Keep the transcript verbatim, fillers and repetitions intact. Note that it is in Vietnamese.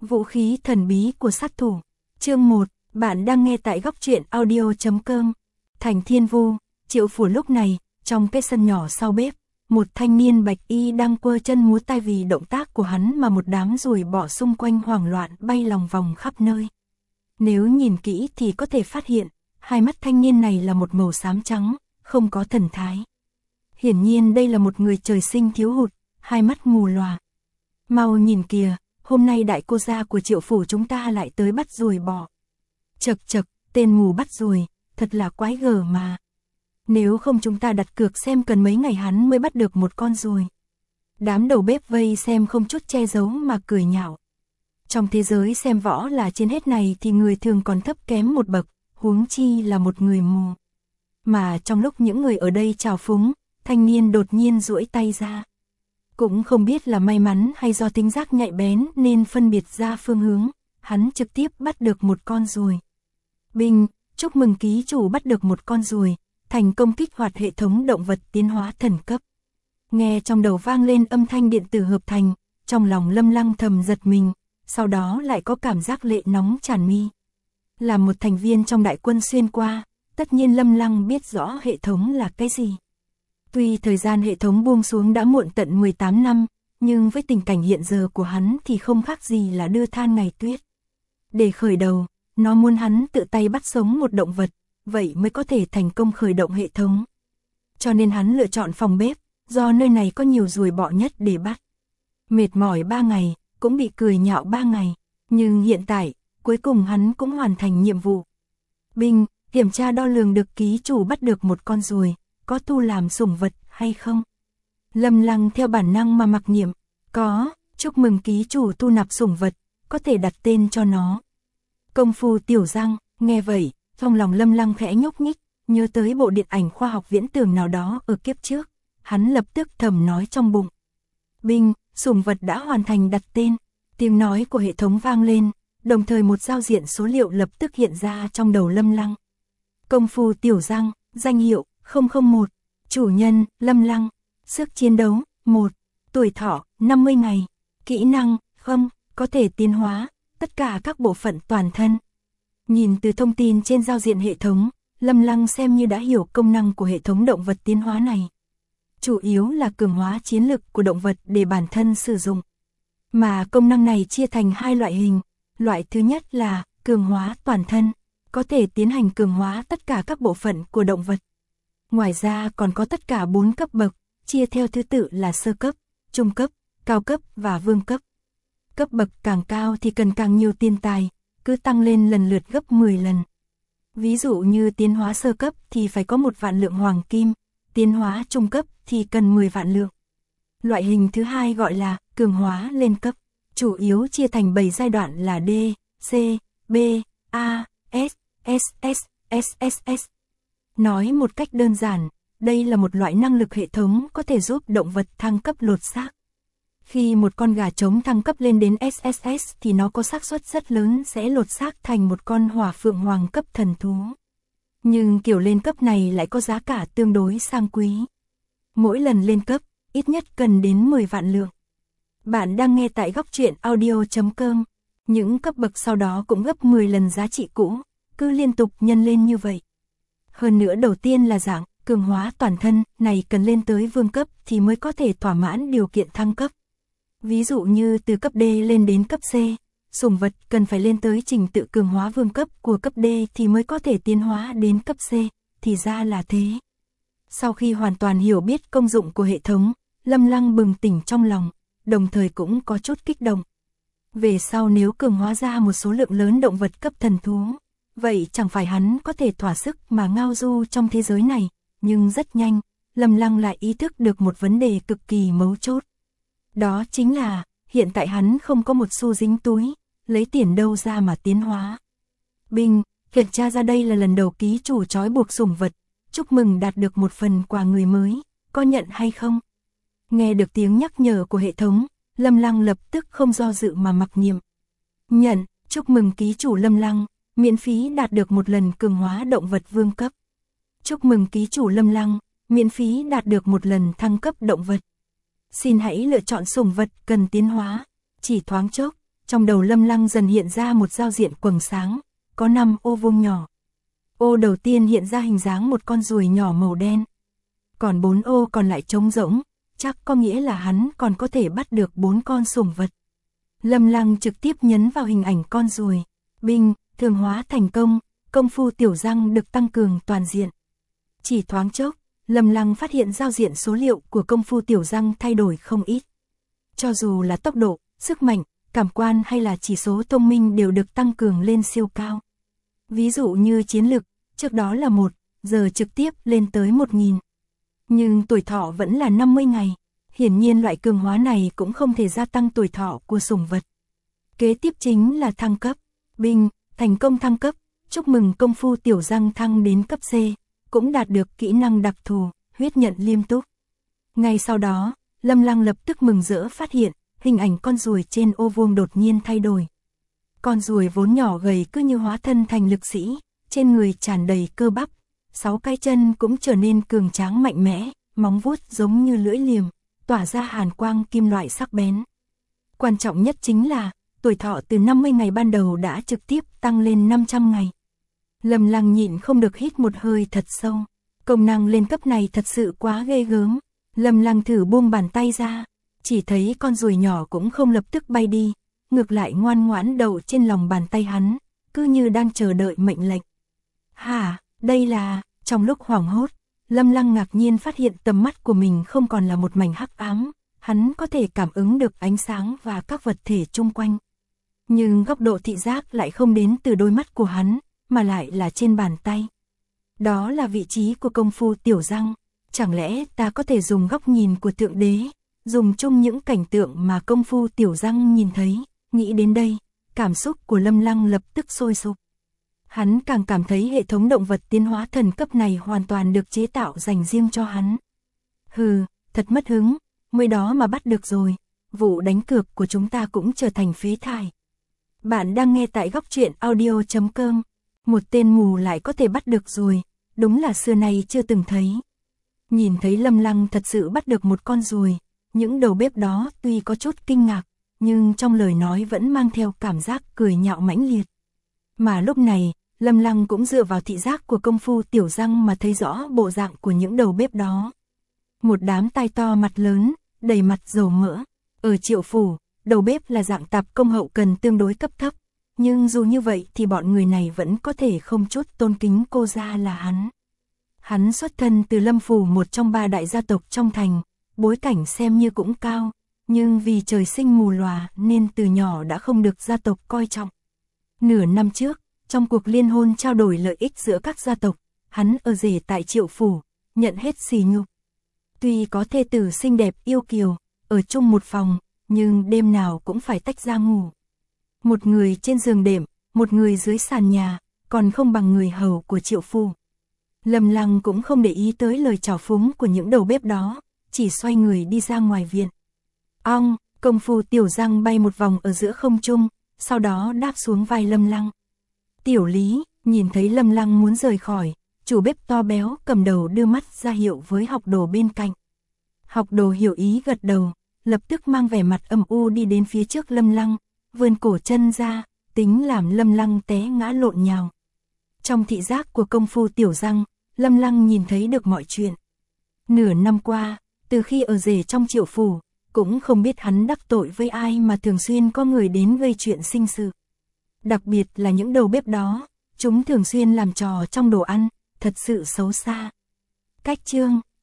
Vũ khí thần bí của sát thủ. Chương một, bạn đang nghe tại góc truyện audio chấm com. Thành Thiên Vu, Triệu Phủ lúc này, trong cái sân nhỏ sau bếp, một thanh niên bạch y đang quơ chân múa tay vì động tác của hắn mà một đám ruồi bọ xung quanh hoảng loạn bay lòng vòng khắp nơi. Nếu nhìn kỹ thì có thể phát hiện, hai mắt thanh niên này là một màu xám trắng, không có thần thái. Hiển nhiên đây là một người trời sinh thiếu hụt, hai mắt mù lòa. Mau nhìn kìa, hôm nay đại cô gia của Triệu Phủ chúng ta lại tới bắt ruồi bọ. Chậc chậc, tên mù bắt ruồi, thật là quái gở mà. Nếu không chúng ta đặt cược xem cần mấy ngày hắn mới bắt được một con ruồi. Đám đầu bếp vây xem không chút che giấu mà cười nhạo. Trong thế giới xem võ là trên hết này thì người thường còn thấp kém một bậc, huống chi là một người mù. Mà trong lúc những người ở đây chào phúng, thanh niên đột nhiên duỗi tay ra. Cũng không biết là may mắn hay do tính giác nhạy bén nên phân biệt ra phương hướng, hắn trực tiếp bắt được một con ruồi. Binh, chúc mừng ký chủ bắt được một con ruồi, thành công kích hoạt hệ thống động vật tiến hóa thần cấp. Nghe trong đầu vang lên âm thanh điện tử hợp thành, trong lòng Lâm Lăng thầm giật mình, sau đó lại có cảm giác lệ nóng tràn mi. Là một thành viên trong đại quân xuyên qua, tất nhiên Lâm Lăng biết rõ hệ thống là cái gì. Tuy thời gian hệ thống buông xuống đã muộn tận mười tám năm, nhưng với tình cảnh hiện giờ của hắn thì không khác gì là đưa than ngày tuyết. Để khởi đầu, nó muốn hắn tự tay bắt sống một động vật, vậy mới có thể thành công khởi động hệ thống. Cho nên hắn lựa chọn phòng bếp, do nơi này có nhiều ruồi bọ nhất để bắt. Mệt mỏi ba ngày, cũng bị cười nhạo ba ngày, nhưng hiện tại, cuối cùng hắn cũng hoàn thành nhiệm vụ. Binh, kiểm tra đo lường được ký chủ bắt được một con ruồi, có thu làm sủng vật hay không? Lâm Lăng theo bản năng mà mặc niệm, có, chúc mừng ký chủ thu nạp sủng vật, có thể đặt tên cho nó. Công phu tiểu răng, nghe vậy, trong lòng Lâm Lăng khẽ nhúc nhích, nhớ tới bộ điện ảnh khoa học viễn tưởng nào đó ở kiếp trước, hắn lập tức thầm nói trong bụng. Binh, sủng vật đã hoàn thành đặt tên, tiếng nói của hệ thống vang lên, đồng thời một giao diện số liệu lập tức hiện ra trong đầu Lâm Lăng. Công phu tiểu răng, danh hiệu không không một, chủ nhân Lâm Lăng, sức chiến đấu một, tuổi thọ năm mươi ngày, kỹ năng không, có thể tiến hóa tất cả các bộ phận toàn thân. Nhìn từ thông tin trên giao diện hệ thống, Lâm Lăng xem như đã hiểu công năng của hệ thống động vật tiến hóa này. Chủ yếu là cường hóa chiến lực của động vật để bản thân sử dụng. Mà công năng này chia thành hai loại hình. Loại thứ nhất là cường hóa toàn thân, có thể tiến hành cường hóa tất cả các bộ phận của động vật. Ngoài ra còn có tất cả bốn cấp bậc, chia theo thứ tự là sơ cấp, trung cấp, cao cấp và vương cấp. Cấp bậc càng cao thì cần càng nhiều tiền tài, cứ tăng lên lần lượt gấp mười lần. Ví dụ như tiến hóa sơ cấp thì phải có một vạn lượng hoàng kim, tiến hóa trung cấp thì cần mười vạn lượng. Loại hình thứ hai gọi là cường hóa lên cấp, chủ yếu chia thành bảy giai đoạn là D, C, B, A, S, S S, S S S. Nói một cách đơn giản, đây là một loại năng lực hệ thống có thể giúp động vật thăng cấp lột xác. Khi một con gà trống thăng cấp lên đến S S S thì nó có xác suất rất lớn sẽ lột xác thành một con hỏa phượng hoàng cấp thần thú. Nhưng kiểu lên cấp này lại có giá cả tương đối sang quý. Mỗi lần lên cấp, ít nhất cần đến mười vạn lượng. Bạn đang nghe tại góc truyện audio chấm com. Những cấp bậc sau đó cũng gấp mười lần giá trị cũ, cứ liên tục nhân lên như vậy. Hơn nữa đầu tiên là dạng cường hóa toàn thân, này cần lên tới vương cấp thì mới có thể thỏa mãn điều kiện thăng cấp. Ví dụ như từ cấp D lên đến cấp C, sủng vật cần phải lên tới trình tự cường hóa vương cấp của cấp D thì mới có thể tiến hóa đến cấp C, thì ra là thế. Sau khi hoàn toàn hiểu biết công dụng của hệ thống, Lâm Lăng bừng tỉnh trong lòng, đồng thời cũng có chút kích động. Về sau nếu cường hóa ra một số lượng lớn động vật cấp thần thú, vậy chẳng phải hắn có thể thỏa sức mà ngao du trong thế giới này, nhưng rất nhanh, Lâm Lăng lại ý thức được một vấn đề cực kỳ mấu chốt. Đó chính là, hiện tại hắn không có một xu dính túi, lấy tiền đâu ra mà tiến hóa. Binh, kiểm tra ra đây là lần đầu ký chủ trói buộc sủng vật, chúc mừng đạt được một phần quà người mới, có nhận hay không? Nghe được tiếng nhắc nhở của hệ thống, Lâm Lăng lập tức không do dự mà mặc niệm. Nhận, chúc mừng ký chủ Lâm Lăng, miễn phí đạt được một lần cường hóa động vật vương cấp. Chúc mừng ký chủ Lâm Lăng, miễn phí đạt được một lần thăng cấp động vật. Xin hãy lựa chọn sủng vật cần tiến hóa. Chỉ thoáng chốc, trong đầu Lâm Lăng dần hiện ra một giao diện quầng sáng, có năm ô vuông nhỏ. Ô đầu tiên hiện ra hình dáng một con ruồi nhỏ màu đen. Còn bốn ô còn lại trống rỗng, chắc có nghĩa là hắn còn có thể bắt được bốn con sủng vật. Lâm Lăng trực tiếp nhấn vào hình ảnh con ruồi. Binh, thường hóa thành công, công phu tiểu răng được tăng cường toàn diện. Chỉ thoáng chốc, Lâm Lăng phát hiện giao diện số liệu của công phu tiểu răng thay đổi không ít. Cho dù là tốc độ, sức mạnh, cảm quan hay là chỉ số thông minh đều được tăng cường lên siêu cao. Ví dụ như chiến lực, trước đó là một, giờ trực tiếp lên tới một nghìn. Nhưng tuổi thọ vẫn là năm mươi ngày. Hiển nhiên loại cường hóa này cũng không thể gia tăng tuổi thọ của sủng vật. Kế tiếp chính là thăng cấp. Binh, thành công thăng cấp, chúc mừng công phu tiểu răng thăng đến cấp C, cũng đạt được kỹ năng đặc thù, huyết nhận liêm túc. Ngay sau đó, Lâm Lăng lập tức mừng rỡ phát hiện, hình ảnh con ruồi trên ô vuông đột nhiên thay đổi. Con ruồi vốn nhỏ gầy cứ như hóa thân thành lực sĩ, trên người tràn đầy cơ bắp, sáu cái chân cũng trở nên cường tráng mạnh mẽ, móng vuốt giống như lưỡi liềm, tỏa ra hàn quang kim loại sắc bén. Quan trọng nhất chính là, tuổi thọ từ năm mươi ngày ban đầu đã trực tiếp tăng lên năm trăm ngày. Lâm Lăng nhịn không được hít một hơi thật sâu. Công năng lên cấp này thật sự quá ghê gớm. Lâm Lăng thử buông bàn tay ra, chỉ thấy con ruồi nhỏ cũng không lập tức bay đi, ngược lại ngoan ngoãn đậu trên lòng bàn tay hắn, cứ như đang chờ đợi mệnh lệnh. Hả, đây là... Trong lúc hoảng hốt, Lâm Lăng ngạc nhiên phát hiện tầm mắt của mình không còn là một mảnh hắc ám, hắn có thể cảm ứng được ánh sáng và các vật thể chung quanh. Nhưng góc độ thị giác lại không đến từ đôi mắt của hắn, mà lại là trên bàn tay. Đó là vị trí của công phu tiểu răng. Chẳng lẽ ta có thể dùng góc nhìn của thượng đế, dùng chung những cảnh tượng mà công phu tiểu răng nhìn thấy? Nghĩ đến đây, cảm xúc của Lâm Lăng lập tức sôi sục. Hắn càng cảm thấy hệ thống động vật tiến hóa thần cấp này hoàn toàn được chế tạo dành riêng cho hắn. Hừ, thật mất hứng, mới đó mà bắt được rồi, vụ đánh cược của chúng ta cũng trở thành phế thải. Bạn đang nghe tại góc truyện audio chấm com, một tên mù lại có thể bắt được rồi, đúng là xưa nay chưa từng thấy. Nhìn thấy Lâm Lăng thật sự bắt được một con ruồi, những đầu bếp đó tuy có chút kinh ngạc, nhưng trong lời nói vẫn mang theo cảm giác cười nhạo mãnh liệt. Mà lúc này, Lâm Lăng cũng dựa vào thị giác của công phu tiểu răng mà thấy rõ bộ dạng của những đầu bếp đó. Một đám tai to mặt lớn, đầy mặt dầu mỡ. Ở Triệu Phủ, đầu bếp là dạng tạp công hậu cần tương đối cấp thấp. Nhưng dù như vậy thì bọn người này vẫn có thể không chút tôn kính cô ra là hắn. Hắn xuất thân từ Lâm Phủ, một trong ba đại gia tộc trong thành, bối cảnh xem như cũng cao. Nhưng vì trời sinh mù lòa nên từ nhỏ đã không được gia tộc coi trọng. Nửa năm trước, trong cuộc liên hôn trao đổi lợi ích giữa các gia tộc, hắn ở rể tại Triệu Phủ, nhận hết sỉ nhục. Tuy có thê tử xinh đẹp yêu kiều, ở chung một phòng, nhưng đêm nào cũng phải tách ra ngủ. Một người trên giường đệm, một người dưới sàn nhà, còn không bằng người hầu của Triệu Phủ. Lâm Lăng cũng không để ý tới lời trào phúng của những đầu bếp đó, chỉ xoay người đi ra ngoài viện. Ong, công phu tiểu răng bay một vòng ở giữa không trung, sau đó đáp xuống vai Lâm Lăng. Tiểu Lý, nhìn thấy Lâm Lăng muốn rời khỏi, chủ bếp to béo cầm đầu đưa mắt ra hiệu với học đồ bên cạnh. Học đồ hiểu ý gật đầu, lập tức mang vẻ mặt âm u đi đến phía trước Lâm Lăng, vươn cổ chân ra, tính làm Lâm Lăng té ngã lộn nhào. Trong thị giác của công phu tiểu răng, Lâm Lăng nhìn thấy được mọi chuyện. Nửa năm qua, từ khi ở rể trong Triệu Phủ, cũng không biết hắn đắc tội với ai mà thường xuyên có người đến gây chuyện sinh sự. Đặc biệt là những đầu bếp đó, chúng thường xuyên làm trò trong đồ ăn, thật sự xấu xa. Cách chương